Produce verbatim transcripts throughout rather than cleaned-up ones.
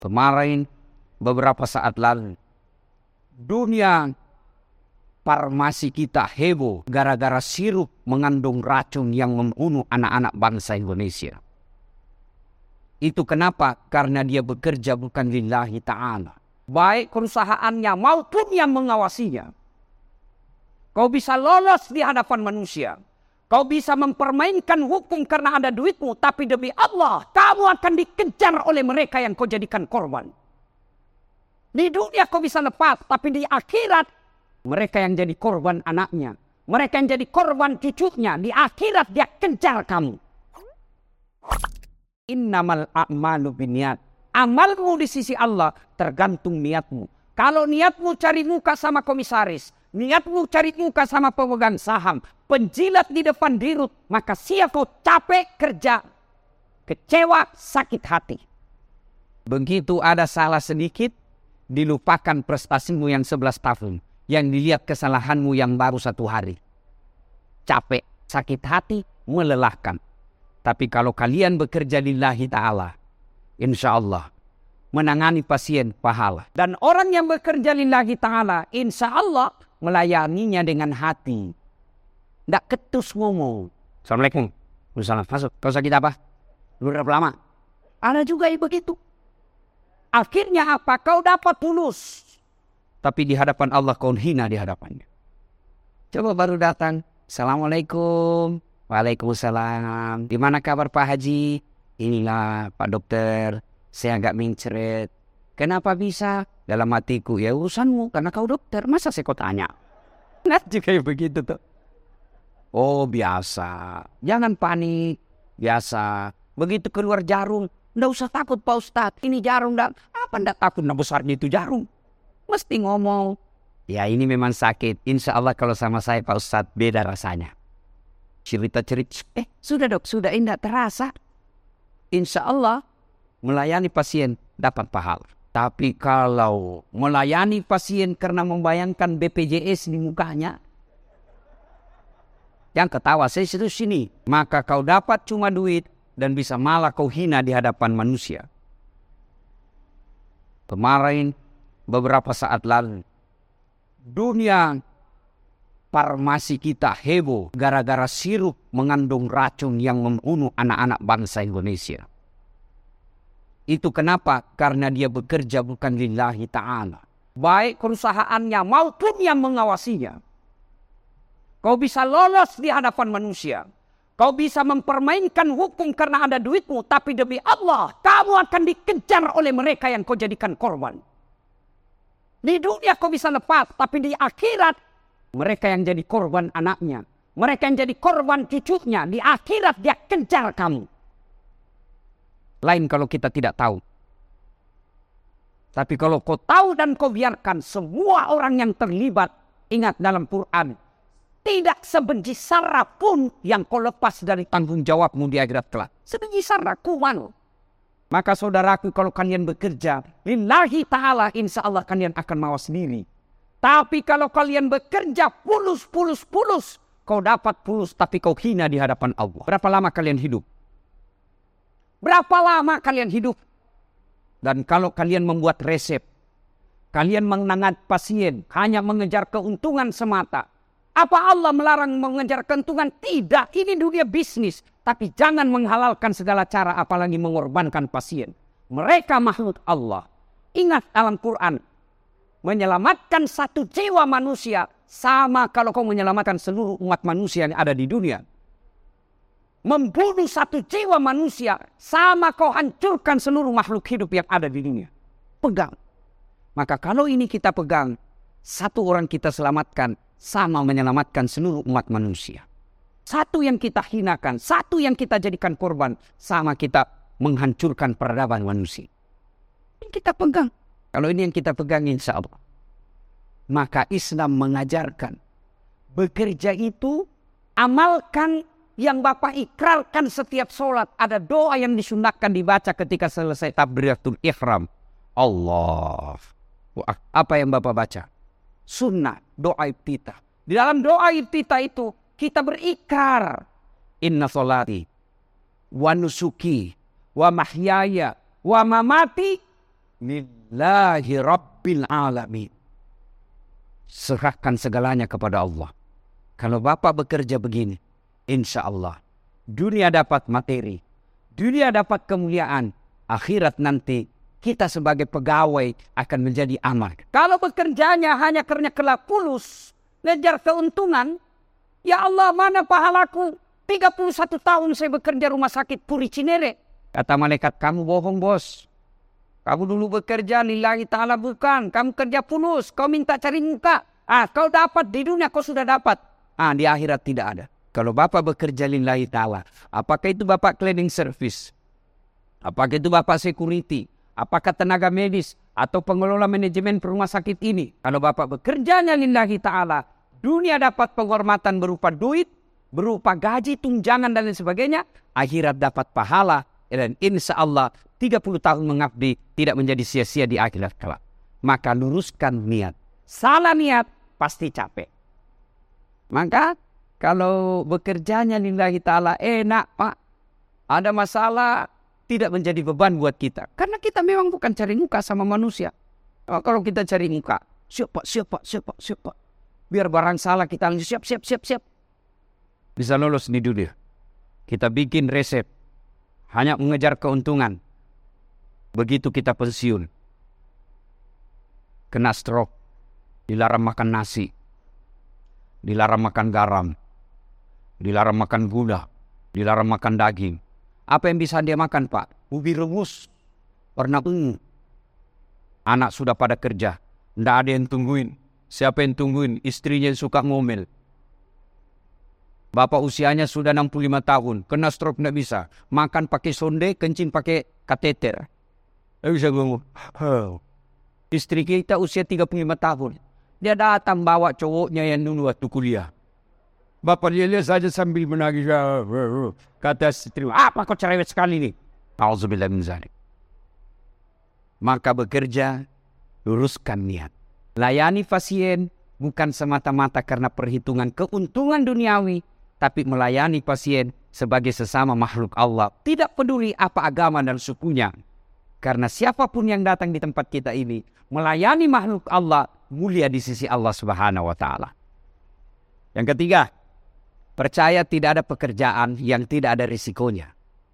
Kemarin, beberapa saat lalu, dunia farmasi kita heboh gara-gara sirup mengandung racun yang membunuh anak-anak bangsa Indonesia. Itu kenapa? Karena dia bekerja bukan lillahi ta'ala. Baik perusahaannya maupun yang mengawasinya. Kau bisa lolos di hadapan manusia. Kau bisa mempermainkan hukum karena ada duitmu. Tapi demi Allah, kamu akan dikejar oleh mereka yang kau jadikan korban. Di dunia kau bisa lepas, tapi di akhirat mereka yang jadi korban anaknya. Mereka yang jadi korban cucunya. Di akhirat dia kejar kamu. Innamal a'malu binniyat. Amalmu di sisi Allah tergantung niatmu. Kalau niatmu cari muka sama komisaris, niatmu cari muka sama pemegang saham, penjilat di depan dirut, maka siap kau capek kerja, kecewa, sakit hati. Begitu ada salah sedikit, dilupakan prestasimu yang sebelas tahun. Yang dilihat kesalahanmu yang baru satu hari. Capek, sakit hati, melelahkan. Tapi kalau kalian bekerja lillahi ta'ala, insya Allah menangani pasien pahala. Dan orang yang bekerja lillahi ta'ala, insya Allah melayaninya dengan hati. Tidak ketus ngomong. Assalamualaikum. Waalaikumsalam. Masuk. Kau sakit apa? Lu berapa lama? Ada juga yang begitu. Akhirnya apa? Kau dapat lulus. Tapi di hadapan Allah kau hina di hadapannya. Coba baru datang. Assalamualaikum. Waalaikumsalam. Gimana kabar Pak Haji? Inilah Pak Dokter. Saya agak mencret. Kenapa bisa? Dalam hatiku, ya urusanmu. Karena kau dokter. Masa saya kau tanya? Nah juga begitu tuh. Oh biasa. Jangan panik. Biasa. Begitu keluar jarum. Nggak usah takut Pak Ustadz. Ini jarum. Nggak, apa nggak takut? Nah besarnya itu jarum. Mesti ngomong. Ya ini memang sakit. Insya Allah kalau sama saya Pak Ustadz beda rasanya. Cerita-cerita. Eh sudah dok. Sudah indah terasa. Insya Allah melayani pasien dapat pahala. Tapi kalau melayani pasien karena membayangkan B P J S di mukanya. Yang ketawa saya situ sini. Maka kau dapat cuma duit. Dan bisa malah kau hina di hadapan manusia. Kemarin beberapa saat lalu. Dunia farmasi kita heboh gara-gara sirup mengandung racun yang membunuh anak-anak bangsa Indonesia. Itu kenapa? Karena dia bekerja bukan lillahi ta'ala. Baik perusahaannya maupun yang mengawasinya. Kau bisa lolos di hadapan manusia. Kau bisa mempermainkan hukum karena ada duitmu. Tapi demi Allah, kamu akan dikejar oleh mereka yang kau jadikan korban. Di dunia kau bisa lepas, tapi di akhirat mereka yang jadi korban anaknya. Mereka yang jadi korban cucunya. Di akhirat dia kejar kamu. Lain kalau kita tidak tahu. Tapi kalau kau tahu dan kau biarkan semua orang yang terlibat. Ingat dalam Quran. Tidak sebenci sarah pun yang kau lepas dari tanggung jawabmu di akhirat kelak. Sebenci sarah kuman. Maka saudaraku kalau kalian bekerja. Lillahi ta'ala insya Allah kalian akan mawas sendiri. Tapi kalau kalian bekerja pulus, pulus, pulus. Kau dapat pulus tapi kau hina di hadapan Allah. Berapa lama kalian hidup? Berapa lama kalian hidup? Dan kalau kalian membuat resep. Kalian menangani pasien. Hanya mengejar keuntungan semata. Apa Allah melarang mengejar keuntungan? Tidak. Ini dunia bisnis. Tapi jangan menghalalkan segala cara. Apalagi mengorbankan pasien. Mereka makhluk Allah. Ingat dalam Quran. Menyelamatkan satu jiwa manusia sama kalau kau menyelamatkan seluruh umat manusia yang ada di dunia. Membunuh satu jiwa manusia sama kau hancurkan seluruh makhluk hidup yang ada di dunia. Pegang. Maka kalau ini kita pegang, satu orang kita selamatkan sama menyelamatkan seluruh umat manusia. Satu yang kita hinakan, satu yang kita jadikan korban sama kita menghancurkan peradaban manusia. Ini kita pegang. Kalau ini yang kita pegang insya Allah. Maka Islam mengajarkan. Bekerja itu amalkan yang Bapak ikrarkan setiap sholat. Ada doa yang disunahkan dibaca ketika selesai takbiratul ihram. Allah. Apa yang Bapak baca? Sunnah, doa iftitah. Di dalam doa iftitah itu kita berikrar. Inna sholati wa nusuki wa mahyaya wa mamati lillahi rabbil alamin. Serahkan segalanya kepada Allah. Kalau Bapak bekerja begini, insya Allah dunia dapat materi, dunia dapat kemuliaan, akhirat nanti kita sebagai pegawai akan menjadi aman. Kalau bekerjanya hanya karena kelak pulus, ngejar keuntungan, ya Allah mana pahalaku? tiga puluh satu tahun saya bekerja rumah sakit Puri Cinere. Kata malaikat, kamu bohong bos. Kamu dulu bekerja lillahi ta'ala bukan. Kamu kerja pulus, kau minta cari muka. Ah, kau dapat di dunia, kau sudah dapat. Ah, di akhirat tidak ada. Kalau Bapak bekerja lillahi ta'ala, apakah itu Bapak cleaning service? Apakah itu Bapak security? Apakah tenaga medis? Atau pengelola manajemen rumah sakit ini? Kalau Bapak bekerjanya lillahi ta'ala, dunia dapat penghormatan berupa duit, berupa gaji, tunjangan dan lain sebagainya. Akhirat dapat pahala. Dan insya Allah tiga puluh tahun mengabdi tidak menjadi sia-sia di akhirat kelak. Maka luruskan niat. Salah niat pasti capek. Maka kalau bekerjanya lillahi ta'ala enak Pak. Ada masalah tidak menjadi beban buat kita. Karena kita memang bukan cari muka sama manusia. Oh, kalau kita cari muka, siap Pak, siap Pak, siap Pak, siap Pak. Biar barang salah kita langsung siap, siap, siap, siap. Bisa lolos di dunia. Kita bikin resep. Hanya mengejar keuntungan. Begitu kita pensiun. Kena stroke. Dilarang makan nasi. Dilarang makan garam. Dilarang makan gula. Dilarang makan daging. Apa yang bisa dia makan Pak? Ubi rebus. Warna ungu. Anak sudah pada kerja. Tidak ada yang tungguin. Siapa yang tungguin? Istrinya yang suka ngomel. Bapak usianya sudah enam puluh lima tahun. Kena stroke tidak bisa. Makan pakai sonde, kencing pakai kateter. Tidak bisa ngomong. Istri kita usia tiga puluh lima tahun. Dia datang bawa cowoknya yang dulu waktu kuliah. Bapak lihat saja sambil menangis. Kata istri, apa kau cerewet sekali nih? Auzubillah min dzalik. Maka bekerja, luruskan niat. Layani pasien bukan semata-mata karena perhitungan keuntungan duniawi, tapi melayani pasien sebagai sesama makhluk Allah. Tidak peduli apa agama dan sukunya. Karena siapapun yang datang di tempat kita ini, melayani makhluk Allah, mulia di sisi Allah Subhanahu wa Ta'ala. Yang ketiga, percaya tidak ada pekerjaan yang tidak ada risikonya.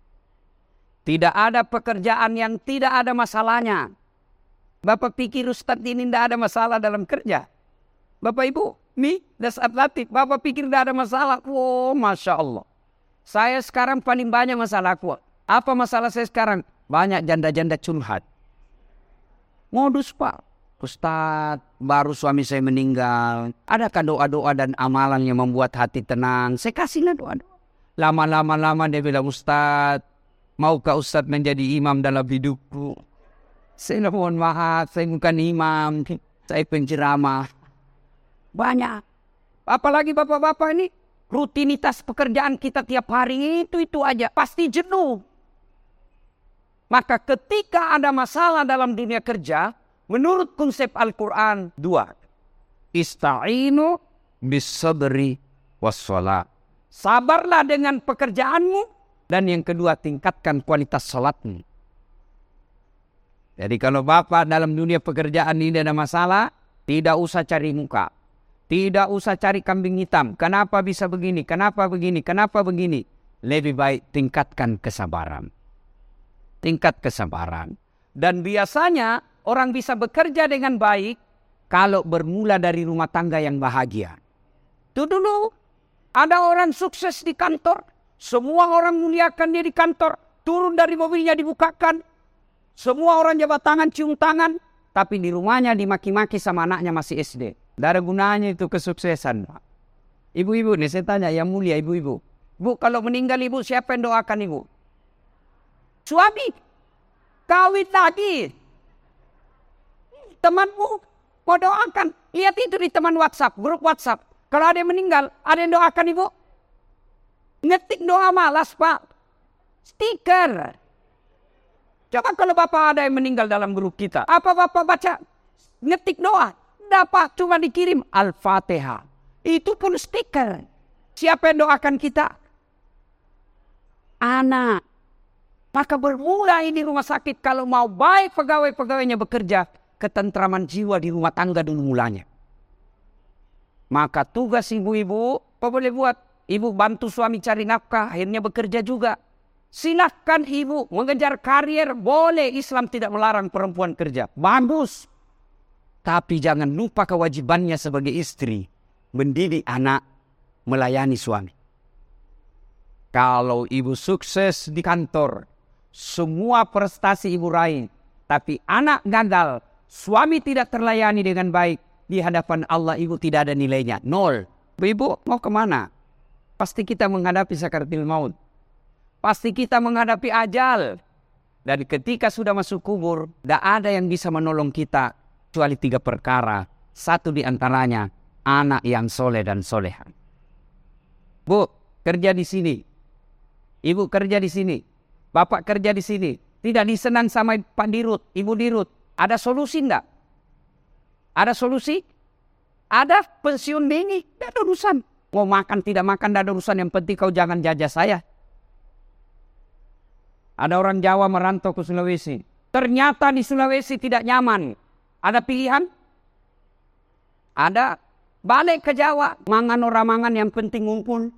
Tidak ada pekerjaan yang tidak ada masalahnya. Bapak pikir Ustadz ini tidak ada masalah dalam kerja? Bapak Ibu, nih dasar latif. Bapak pikir tidak ada masalah? Wow, Masya Allah. Saya sekarang paling banyak masalah aku. Apa masalah saya sekarang? Banyak janda-janda curhat. Modus Pak. Ustadz, baru suami saya meninggal. Adakah doa-doa dan amalan yang membuat hati tenang? Saya kasihlah doa-doa. Lama-lama lama dia bilang, Ustadz, maukah Ustadz menjadi imam dalam hidupku? Saya mohon maaf, saya bukan imam. Saya penceramah. Banyak. Apalagi bapak-bapak ini, rutinitas pekerjaan kita tiap hari itu-itu aja. Pasti jenuh. Maka ketika ada masalah dalam dunia kerja, menurut konsep Al-Quran, dua. Ista'inu bis-sabri was-salat. Sabarlah dengan pekerjaanmu. Dan yang kedua, tingkatkan kualitas salatmu. Jadi kalau Bapak dalam dunia pekerjaan ini ada masalah, tidak usah cari muka. Tidak usah cari kambing hitam. Kenapa bisa begini? Kenapa begini? Kenapa begini? Lebih baik tingkatkan kesabaran. Tingkat kesabaran. Dan biasanya orang bisa bekerja dengan baik kalau bermula dari rumah tangga yang bahagia. Itu dulu ada orang sukses di kantor. Semua orang muliakan dia di kantor. Turun dari mobilnya dibukakan. Semua orang jabat tangan, cium tangan. Tapi di rumahnya dimaki-maki sama anaknya masih S D. Tidak ada gunanya itu kesuksesan. Ibu-ibu nih saya tanya yang mulia ibu-ibu. Bu, kalau meninggal ibu siapa yang doakan ibu? Suami. Kawin lagi. Temanmu mau doakan. Lihat itu di teman WhatsApp, grup WhatsApp. Kalau ada yang meninggal, ada yang doakan ibu? Ngetik doa malas Pak. Stiker. Coba kalau Bapak ada yang meninggal dalam grup kita. Apa Bapak baca? Ngetik doa. Dapat cuma dikirim Al-Fatihah. Itu pun stiker. Siapa yang doakan kita? Anak. Maka bermula ini rumah sakit kalau mau baik pegawai-pegawainya bekerja, ketentraman jiwa di rumah tangga dulu mulanya. Maka tugas ibu-ibu, apa boleh buat? Ibu bantu suami cari nafkah, akhirnya bekerja juga. Silahkan ibu mengejar karier, boleh. Islam tidak melarang perempuan kerja. Bagus. Tapi jangan lupa kewajibannya sebagai istri. Mendidik anak, melayani suami. Kalau ibu sukses di kantor, semua prestasi ibu raih, tapi anak gagal, suami tidak terlayani dengan baik, di hadapan Allah ibu tidak ada nilainya, nol. Ibu mau kemana? Pasti kita menghadapi sakaratul maut. Pasti kita menghadapi ajal. Dan ketika sudah masuk kubur, tidak ada yang bisa menolong kita, kecuali tiga perkara. Satu di antaranya, anak yang soleh dan soleha. Bu, kerja di sini. Ibu kerja di sini. Bapak kerja di sini. Tidak disenang sama Pak Dirut, Ibu Dirut. Ada solusi enggak? Ada solusi? Ada pensiun dini? Tidak ada urusan. Mau makan tidak makan tidak ada urusan. Yang penting kau jangan jajah saya. Ada orang Jawa merantau ke Sulawesi. Ternyata di Sulawesi tidak nyaman. Ada pilihan? Ada. Balik ke Jawa. Mangan orang mangan yang penting ngumpul.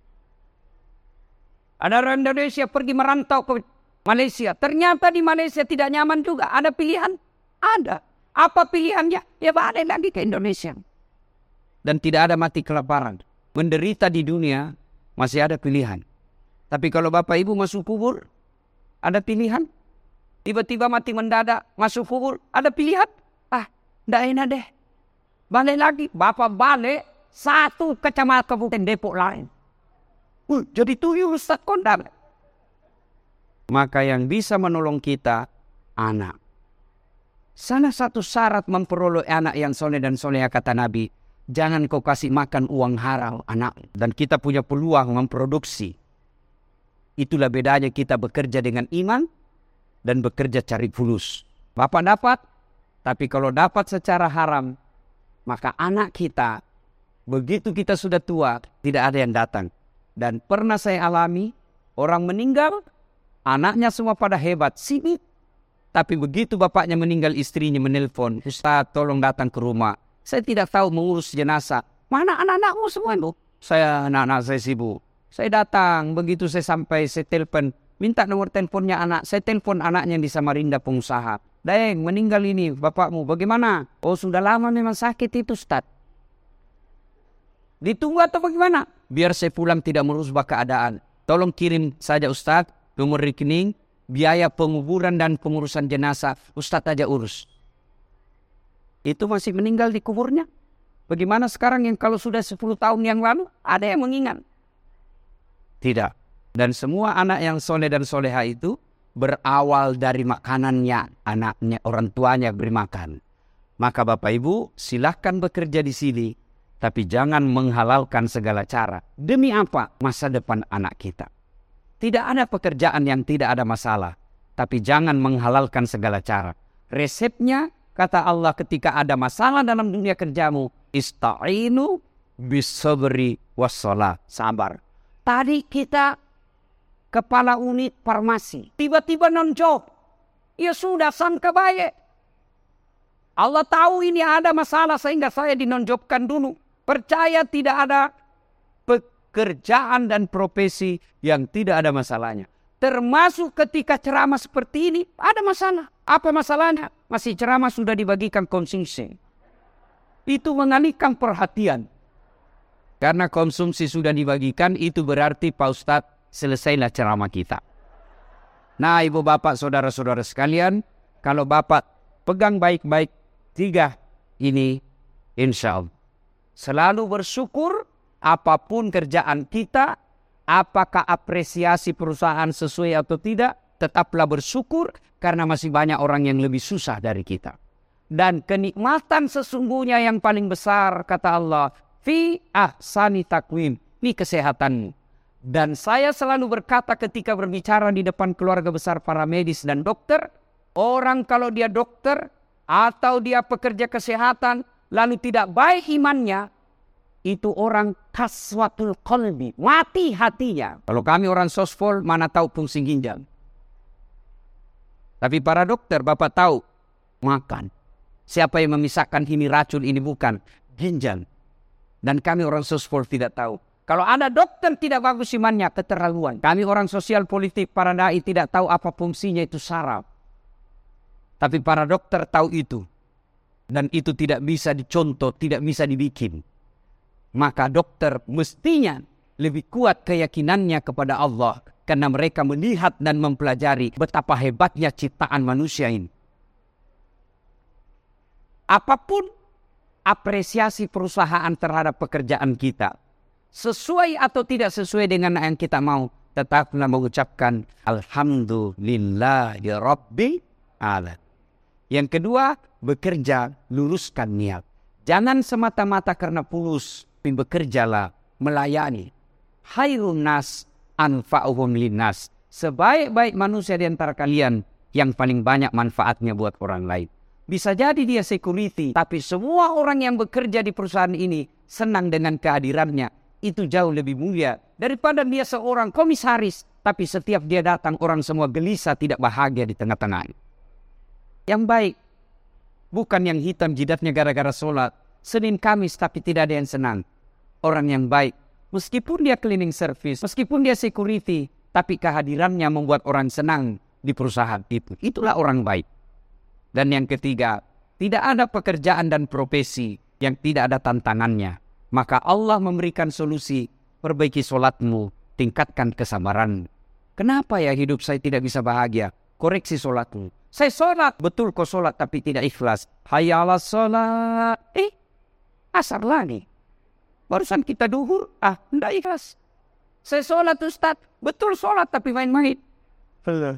Ada orang Indonesia pergi merantau ke Malaysia. Ternyata di Malaysia tidak nyaman juga. Ada pilihan? Ada. Apa pilihannya? Ya balik lagi ke Indonesia. Dan tidak ada mati kelaparan. Menderita di dunia masih ada pilihan. Tapi kalau bapak ibu masuk kubur, ada pilihan? Tiba-tiba mati mendadak, masuk kubur, ada pilihan? Ah, tidak enak deh. Balik lagi. Bapak balik satu kecamatan Kabupaten Depok lain. Uh, jadi tuyul Ustaz Kondang. Maka yang bisa menolong kita, anak. Salah satu syarat memperoleh anak yang soleh dan soleha kata Nabi, jangan kau kasih makan uang haram anak. Dan kita punya peluang memproduksi. Itulah bedanya kita bekerja dengan iman dan bekerja cari fulus. Bapak dapat, tapi kalau dapat secara haram, maka anak kita, begitu kita sudah tua, tidak ada yang datang. Dan pernah saya alami, orang meninggal, anaknya semua pada hebat, sibuk. Tapi begitu bapaknya meninggal, istrinya menelpon, Ustaz tolong datang ke rumah. Saya tidak tahu mengurus jenazah. Mana anak-anakmu semua itu? Saya, anak-anak saya sibuk. Saya datang, begitu saya sampai, saya telepon, minta nomor teleponnya anak. Saya telepon anaknya di Samarinda pengusaha. Deng, meninggal ini bapakmu, bagaimana? Oh sudah lama memang sakit itu Ustaz. Ditunggu atau bagaimana? Biar saya pulang tidak merubah keadaan. Tolong kirim saja Ustaz, nomor rekening, biaya penguburan dan pengurusan jenazah. Ustaz aja urus. Itu masih meninggal di kuburnya. Bagaimana sekarang yang kalau sudah sepuluh tahun yang lalu, ada yang mengingat? Tidak. Dan semua anak yang soleh dan soleha itu berawal dari makanannya, anaknya, orang tuanya beri makan. Maka Bapak Ibu silahkan bekerja di sini. Tapi jangan menghalalkan segala cara. Demi apa? Masa depan anak kita. Tidak ada pekerjaan yang tidak ada masalah. Tapi jangan menghalalkan segala cara. Resepnya, kata Allah ketika ada masalah dalam dunia kerjamu, ista'inu bisabri wassalah. Sabar. Tadi kita kepala unit farmasi. Tiba-tiba non-job. Ya sudah, sangka baik. Allah tahu ini ada masalah sehingga saya dinonjobkan dulu. Percaya tidak ada pekerjaan dan profesi yang tidak ada masalahnya. Termasuk ketika ceramah seperti ini, ada masalah. Apa masalahnya? Masih ceramah sudah dibagikan konsumsi. Itu mengalihkan perhatian. Karena konsumsi sudah dibagikan, itu berarti Pak Ustadz selesailah ceramah kita. Nah ibu bapak saudara-saudara sekalian, kalau bapak pegang baik-baik tiga ini, insya Allah. Selalu bersyukur apapun kerjaan kita, apakah apresiasi perusahaan sesuai atau tidak, tetaplah bersyukur karena masih banyak orang yang lebih susah dari kita. Dan kenikmatan sesungguhnya yang paling besar, kata Allah, fi ahsani takwim, ini kesehatanmu. Dan saya selalu berkata ketika berbicara di depan keluarga besar para medis dan dokter, orang kalau dia dokter atau dia pekerja kesehatan, lalu tidak baik imannya, itu orang kaswatul qalbi, mati hatinya. Kalau kami orang sospol, mana tahu fungsi ginjal. Tapi para dokter, Bapak tahu, makan. Siapa yang memisahkan ini racun, ini bukan? Ginjal. Dan kami orang sosial tidak tahu. Kalau ada dokter tidak bagus imannya, keterlaluan. Kami orang sosial politik, para dai tidak tahu apa fungsinya itu saraf. Tapi para dokter tahu itu. Dan itu tidak bisa dicontoh, tidak bisa dibikin. Maka dokter mestinya lebih kuat keyakinannya kepada Allah. Karena mereka melihat dan mempelajari betapa hebatnya ciptaan manusia ini. Apapun apresiasi perusahaan terhadap pekerjaan kita, sesuai atau tidak sesuai dengan yang kita mau, tetaplah mengucapkan Alhamdulillahi Rabbil Alamin. Yang kedua, bekerja, luruskan niat. Jangan semata-mata karena pulus, tapi bekerjalah, melayani. Khairun nas anfa'uhum linnas. Sebaik-baik manusia di antara kalian yang paling banyak manfaatnya buat orang lain. Bisa jadi dia security, tapi semua orang yang bekerja di perusahaan ini senang dengan kehadirannya. Itu jauh lebih mulia daripada dia seorang komisaris, tapi setiap dia datang orang semua gelisah, tidak bahagia di tengah-tengah. Yang baik, bukan yang hitam jidatnya gara-gara sholat, Senin Kamis tapi tidak ada yang senang. Orang yang baik, meskipun dia cleaning service, meskipun dia security, tapi kehadirannya membuat orang senang di perusahaan itu. Itulah orang baik. Dan yang ketiga, tidak ada pekerjaan dan profesi yang tidak ada tantangannya. Maka Allah memberikan solusi, perbaiki sholatmu, tingkatkan kesabaran. Kenapa ya hidup saya tidak bisa bahagia? Koreksi sholatmu. Saya sholat, betul kok sholat tapi tidak ikhlas. Hayya ala sholat. Eh, asar lagi. Barusan kita duhur, ah, tidak ikhlas. Saya sholat Ustaz, betul sholat tapi main-main. Allah.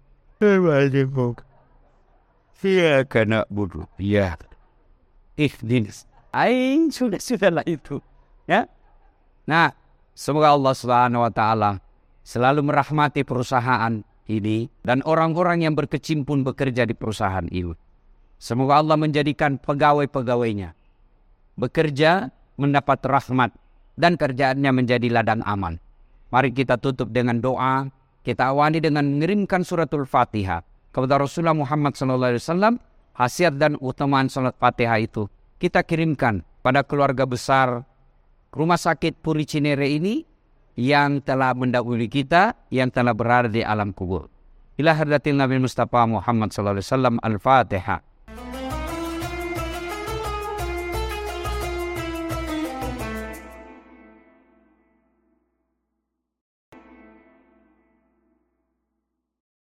Iya kena bodoh. Iya. Ikhdinas. Ain sudah sudahlah itu. Ya. Nah, semoga Allah Subhanahu wa taala selalu merahmati perusahaan ini dan orang-orang yang berkecimpung bekerja di perusahaan ini. Semoga Allah menjadikan pegawai-pegawainya bekerja mendapat rahmat dan kerjaannya menjadi ladang aman. Mari kita tutup dengan doa. Kita awali dengan mengirimkan suratul Fatihah kepada Rasulullah Muhammad sallallahu alaihi wasallam. Khasiat dan utamaan salat Fatihah itu kita kirimkan pada keluarga besar Rumah Sakit Puri Cinere ini yang telah mendahului kita, yang telah berada di alam kubur. Ila hadratil Nabi Mustafa Muhammad sallallahu alaihi wasallam. Al-Fatihah.